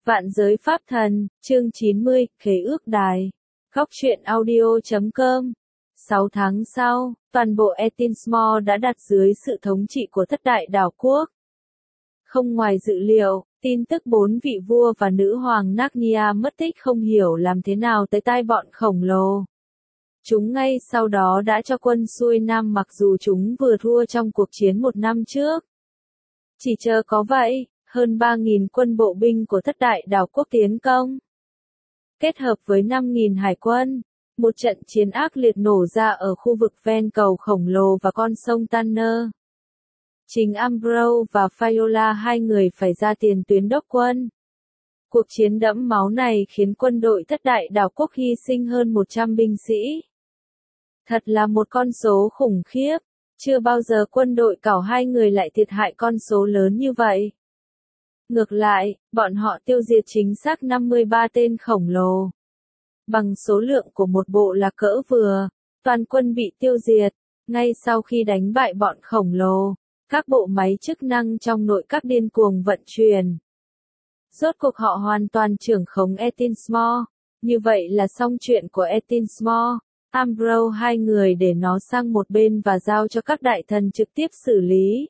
Vạn giới pháp thần, chương 90, khế ước đài. Góc truyện audio.com. 6 tháng sau, toàn bộ Etinsmore đã đặt dưới sự thống trị của thất đại đảo quốc. Không ngoài dự liệu, tin tức 4 vị vua và nữ hoàng Narnia mất tích không hiểu làm thế nào tới tai bọn khổng lồ. Chúng ngay sau đó đã cho quân xuôi nam mặc dù chúng vừa thua trong cuộc chiến 1 năm trước. Chỉ chờ có vậy, hơn 3.000 quân bộ binh của thất đại đảo quốc tiến công. Kết hợp với 5.000 hải quân, một trận chiến ác liệt nổ ra ở khu vực ven cầu khổng lồ và con sông Tanner. Chính Ambrose và Fiola hai người phải ra tiền tuyến đốc quân. Cuộc chiến đẫm máu này khiến quân đội thất đại đảo quốc hy sinh hơn 100 binh sĩ. Thật là một con số khủng khiếp, chưa bao giờ quân đội cảo hai người lại thiệt hại con số lớn như vậy. Ngược lại, bọn họ tiêu diệt chính xác 53 tên khổng lồ. Bằng số lượng của một bộ là cỡ vừa, toàn quân bị tiêu diệt. Ngay sau khi đánh bại bọn khổng lồ, các bộ máy chức năng trong nội các điên cuồng vận chuyển. Rốt cuộc họ hoàn toàn trưởng khống Etinsmore. Như vậy là xong chuyện của Etinsmore. Ambrose hai người để nó sang một bên và giao cho các đại thần trực tiếp xử lý.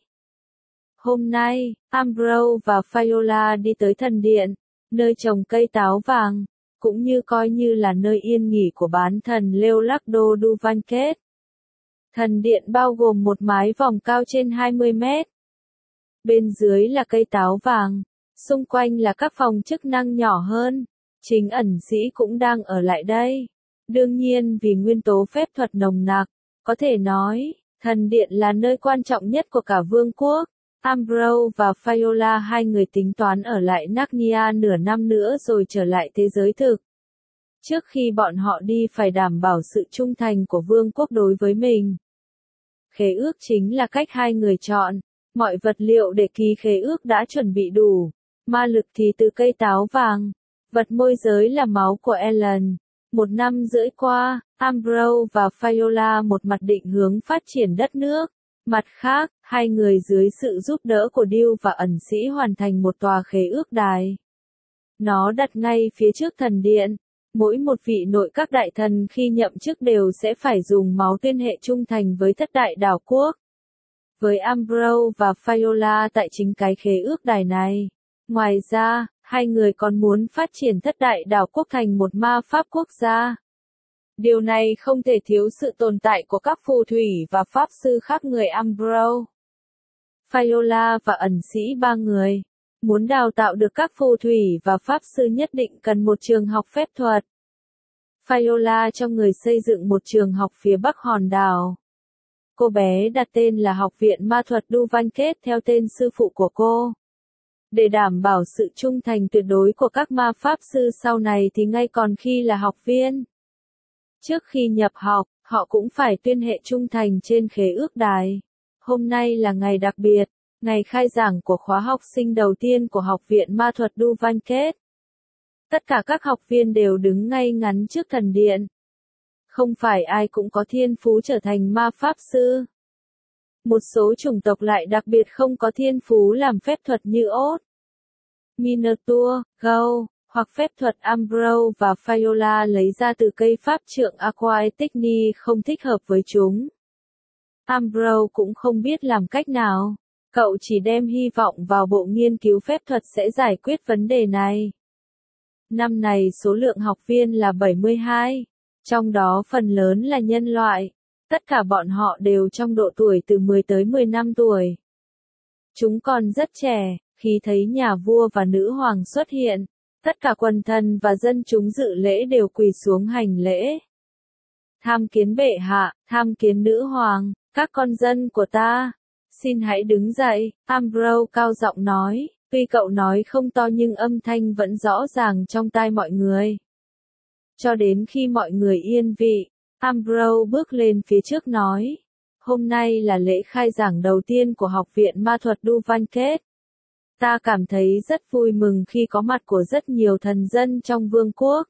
Hôm nay, Ambrose và Fiola đi tới thần điện, nơi trồng cây táo vàng, cũng như coi như là nơi yên nghỉ của bán thần Leonardo Duvanquet. Thần điện bao gồm một mái vòm cao trên 20 mét. Bên dưới là cây táo vàng, xung quanh là các phòng chức năng nhỏ hơn. Chính ẩn sĩ cũng đang ở lại đây. Đương nhiên vì nguyên tố phép thuật nồng nặc, có thể nói, thần điện là nơi quan trọng nhất của cả vương quốc. Ambrose và Fiola hai người tính toán ở lại Narnia nửa năm nữa rồi trở lại thế giới thực. Trước khi bọn họ đi phải đảm bảo sự trung thành của vương quốc đối với mình. Khế ước chính là cách hai người chọn. Mọi vật liệu để ký khế ước đã chuẩn bị đủ. Ma lực thì từ cây táo vàng. Vật môi giới là máu của Ellen. 1 năm rưỡi qua, Ambrose và Fiola một mặt định hướng phát triển đất nước. Mặt khác, hai người dưới sự giúp đỡ của Deal và ẩn sĩ hoàn thành một tòa khế ước đài. Nó đặt ngay phía trước thần điện. Mỗi một vị nội các đại thần khi nhậm chức đều sẽ phải dùng máu tuyên hệ trung thành với thất đại đảo quốc. Với Ambrose và Fiola tại chính cái khế ước đài này. Ngoài ra, hai người còn muốn phát triển thất đại đảo quốc thành một ma pháp quốc gia. Điều này không thể thiếu sự tồn tại của các phù thủy và pháp sư khác người Ambrose. Fiola và ẩn sĩ ba người. Muốn đào tạo được các phù thủy và pháp sư nhất định cần một trường học phép thuật. Fiola cho người xây dựng một trường học phía bắc hòn đảo. Cô bé đặt tên là Học viện Ma thuật Duvanquet theo tên sư phụ của cô. Để đảm bảo sự trung thành tuyệt đối của các ma pháp sư sau này thì ngay còn khi là học viên. Trước khi nhập học, họ cũng phải tuyên hệ trung thành trên khế ước đài. Hôm nay là ngày đặc biệt, ngày khai giảng của khóa học sinh đầu tiên của Học viện Ma thuật Duvanquet. Tất cả các học viên đều đứng ngay ngắn trước thần điện. Không phải ai cũng có thiên phú trở thành ma pháp sư. Một số chủng tộc lại đặc biệt không có thiên phú làm phép thuật như ốt, Minotaur, Gâu, hoặc phép thuật Ambrose và Fiola lấy ra từ cây pháp trượng Aquaeticni không thích hợp với chúng. Ambrose cũng không biết làm cách nào. Cậu chỉ đem hy vọng vào bộ nghiên cứu phép thuật sẽ giải quyết vấn đề này. Năm này số lượng học viên là 72, trong đó phần lớn là nhân loại. Tất cả bọn họ đều trong độ tuổi từ 10 tới 15 tuổi. Chúng còn rất trẻ, khi thấy nhà vua và nữ hoàng xuất hiện, tất cả quần thần và dân chúng dự lễ đều quỳ xuống hành lễ. Tham kiến bệ hạ, tham kiến nữ hoàng, các con dân của ta, xin hãy đứng dậy, Ambrose cao giọng nói, tuy cậu nói không to nhưng âm thanh vẫn rõ ràng trong tai mọi người. Cho đến khi mọi người yên vị, Ambrose bước lên phía trước nói, hôm nay là lễ khai giảng đầu tiên của Học viện Ma thuật Duvanquet. Ta cảm thấy rất vui mừng khi có mặt của rất nhiều thần dân trong vương quốc.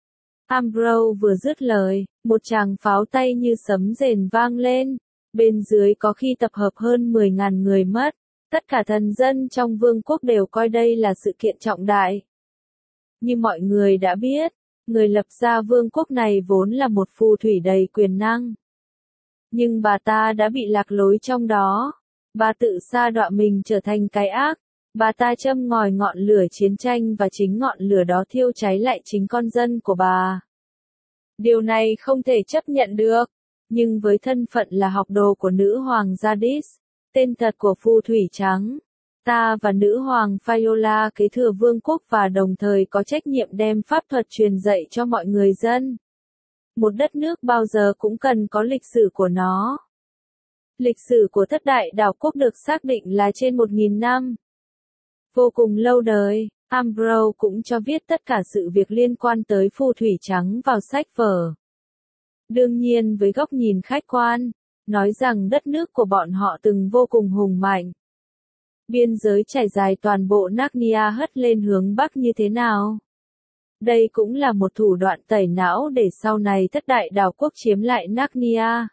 Ambrose vừa dứt lời, một tràng pháo tay như sấm rền vang lên. Bên dưới có khi tập hợp hơn 10.000 người mất. Tất cả thần dân trong vương quốc đều coi đây là sự kiện trọng đại. Như mọi người đã biết, người lập ra vương quốc này vốn là một phù thủy đầy quyền năng. Nhưng bà ta đã bị lạc lối trong đó. Bà tự sa đọa mình trở thành cái ác. Bà ta châm ngòi ngọn lửa chiến tranh và chính ngọn lửa đó thiêu cháy lại chính con dân của bà. Điều này không thể chấp nhận được. Nhưng với thân phận là học đồ của nữ hoàng Jadis, tên thật của phù thủy trắng, ta và nữ hoàng Viola kế thừa vương quốc và đồng thời có trách nhiệm đem pháp thuật truyền dạy cho mọi người dân. Một đất nước bao giờ cũng cần có lịch sử của nó. Lịch sử của thất đại đảo quốc được xác định là trên 1.000 năm. Vô cùng lâu đời, Ambrose cũng cho viết tất cả sự việc liên quan tới phù thủy trắng vào sách vở. Đương nhiên với góc nhìn khách quan, nói rằng đất nước của bọn họ từng vô cùng hùng mạnh. Biên giới trải dài toàn bộ Narnia hất lên hướng Bắc như thế nào? Đây cũng là một thủ đoạn tẩy não để sau này thất đại đảo quốc chiếm lại Narnia.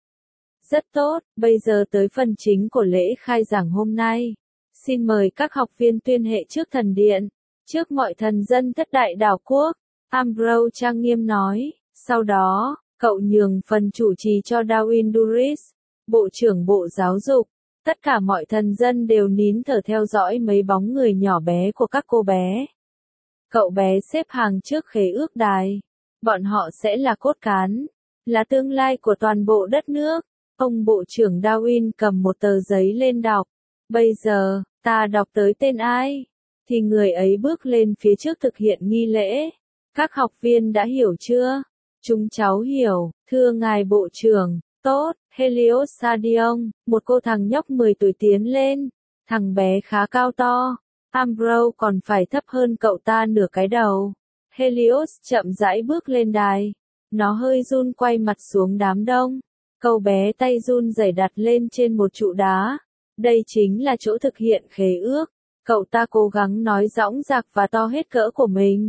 Rất tốt, bây giờ tới phần chính của lễ khai giảng hôm nay. Xin mời các học viên tuyên hệ trước thần điện, trước mọi thần dân thất đại đảo quốc. Ambrose trang nghiêm nói, sau đó, cậu nhường phần chủ trì cho Darwin Duris, Bộ trưởng Bộ Giáo dục. Tất cả mọi thần dân đều nín thở theo dõi mấy bóng người nhỏ bé của các cô bé. Cậu bé xếp hàng trước khế ước đài. Bọn họ sẽ là cốt cán, là tương lai của toàn bộ đất nước. Ông Bộ trưởng Darwin cầm một tờ giấy lên đọc. Bây giờ, ta đọc tới tên ai, thì người ấy bước lên phía trước thực hiện nghi lễ. Các học viên đã hiểu chưa? Chúng cháu hiểu, thưa ngài Bộ trưởng. Tốt, Helios Sadion, một cô thằng nhóc 10 tuổi tiến lên. Thằng bé khá cao to. Ambrose còn phải thấp hơn cậu ta nửa cái đầu. Helios chậm rãi bước lên đài. Nó hơi run quay mặt xuống đám đông. Cậu bé tay run rẩy đặt lên trên một trụ đá. Đây chính là chỗ thực hiện khế ước. Cậu ta cố gắng nói dõng dạc và to hết cỡ của mình.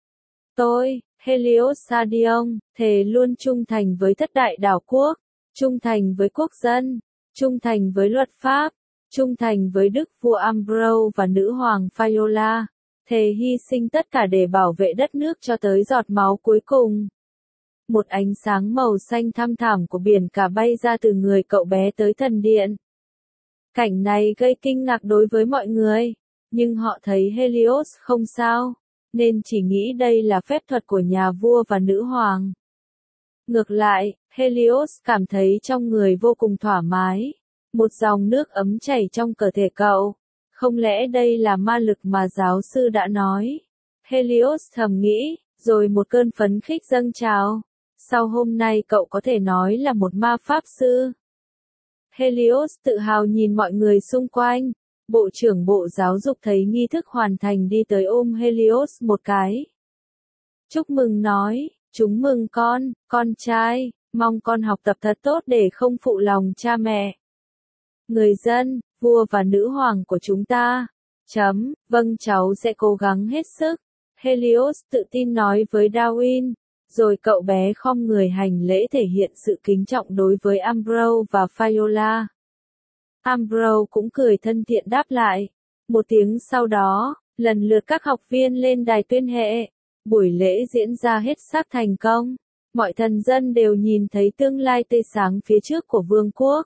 Tôi, Helios Sadion, thề luôn trung thành với thất đại đảo quốc, trung thành với quốc dân, trung thành với luật pháp, trung thành với đức vua Ambrose và nữ hoàng Viola, thề hy sinh tất cả để bảo vệ đất nước cho tới giọt máu cuối cùng. Một ánh sáng màu xanh thăm thẳm của biển cả bay ra từ người cậu bé tới thần điện. Cảnh này gây kinh ngạc đối với mọi người, nhưng họ thấy Helios không sao, nên chỉ nghĩ đây là phép thuật của nhà vua và nữ hoàng. Ngược lại, Helios cảm thấy trong người vô cùng thoải mái. Một dòng nước ấm chảy trong cơ thể cậu. Không lẽ đây là ma lực mà giáo sư đã nói? Helios thầm nghĩ, rồi một cơn phấn khích dâng trào. Sau hôm nay cậu có thể nói là một ma pháp sư. Helios tự hào nhìn mọi người xung quanh. Bộ trưởng Bộ Giáo dục thấy nghi thức hoàn thành đi tới ôm Helios một cái. Chúc mừng nói, chúng mừng con trai, mong con học tập thật tốt để không phụ lòng cha mẹ. Người dân, vua và nữ hoàng của chúng ta. Vâng cháu sẽ cố gắng hết sức. Helios tự tin nói với Darwin. Rồi cậu bé khom người hành lễ thể hiện sự kính trọng đối với Ambrose và Viola. Ambrose cũng cười thân thiện đáp lại. Một tiếng sau đó, lần lượt các học viên lên đài tuyên hệ. Buổi lễ diễn ra hết sắc thành công. Mọi thần dân đều nhìn thấy tương lai tươi sáng phía trước của vương quốc.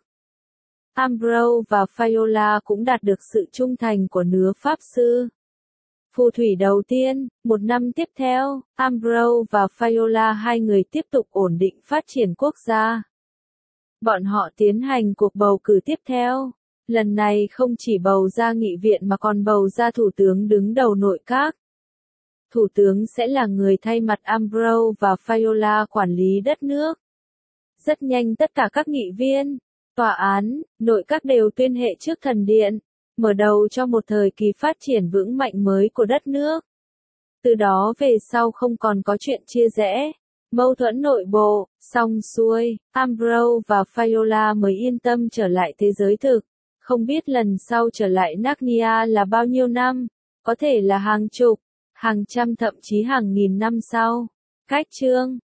Ambrose và Viola cũng đạt được sự trung thành của nứa pháp sư. Phù thủy đầu tiên, một năm tiếp theo, Ambrose và Viola hai người tiếp tục ổn định phát triển quốc gia. Bọn họ tiến hành cuộc bầu cử tiếp theo. Lần này không chỉ bầu ra nghị viện mà còn bầu ra thủ tướng đứng đầu nội các. Thủ tướng sẽ là người thay mặt Ambrose và Viola quản lý đất nước. Rất nhanh tất cả các nghị viên, tòa án, nội các đều tuyên hệ trước thần điện, mở đầu cho một thời kỳ phát triển vững mạnh mới của đất nước. Từ đó về sau không còn có chuyện chia rẽ, mâu thuẫn nội bộ, xong xuôi, Ambrose và Viola mới yên tâm trở lại thế giới thực. Không biết lần sau trở lại Narnia là bao nhiêu năm, có thể là hàng chục, hàng trăm thậm chí hàng nghìn năm sau. Cách chương